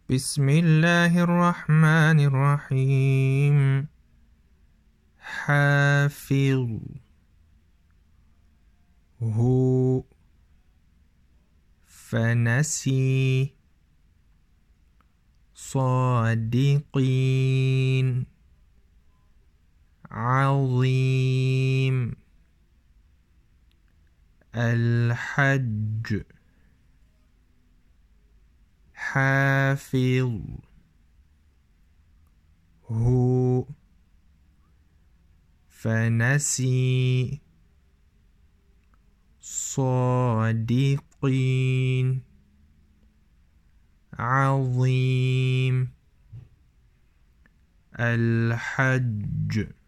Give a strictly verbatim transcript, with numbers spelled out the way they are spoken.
بسم الله الرحمن الرحيم. حافظ هو فنسي صادقين عظيم الحج حافظ هو فنسي صادقين عظيم الحج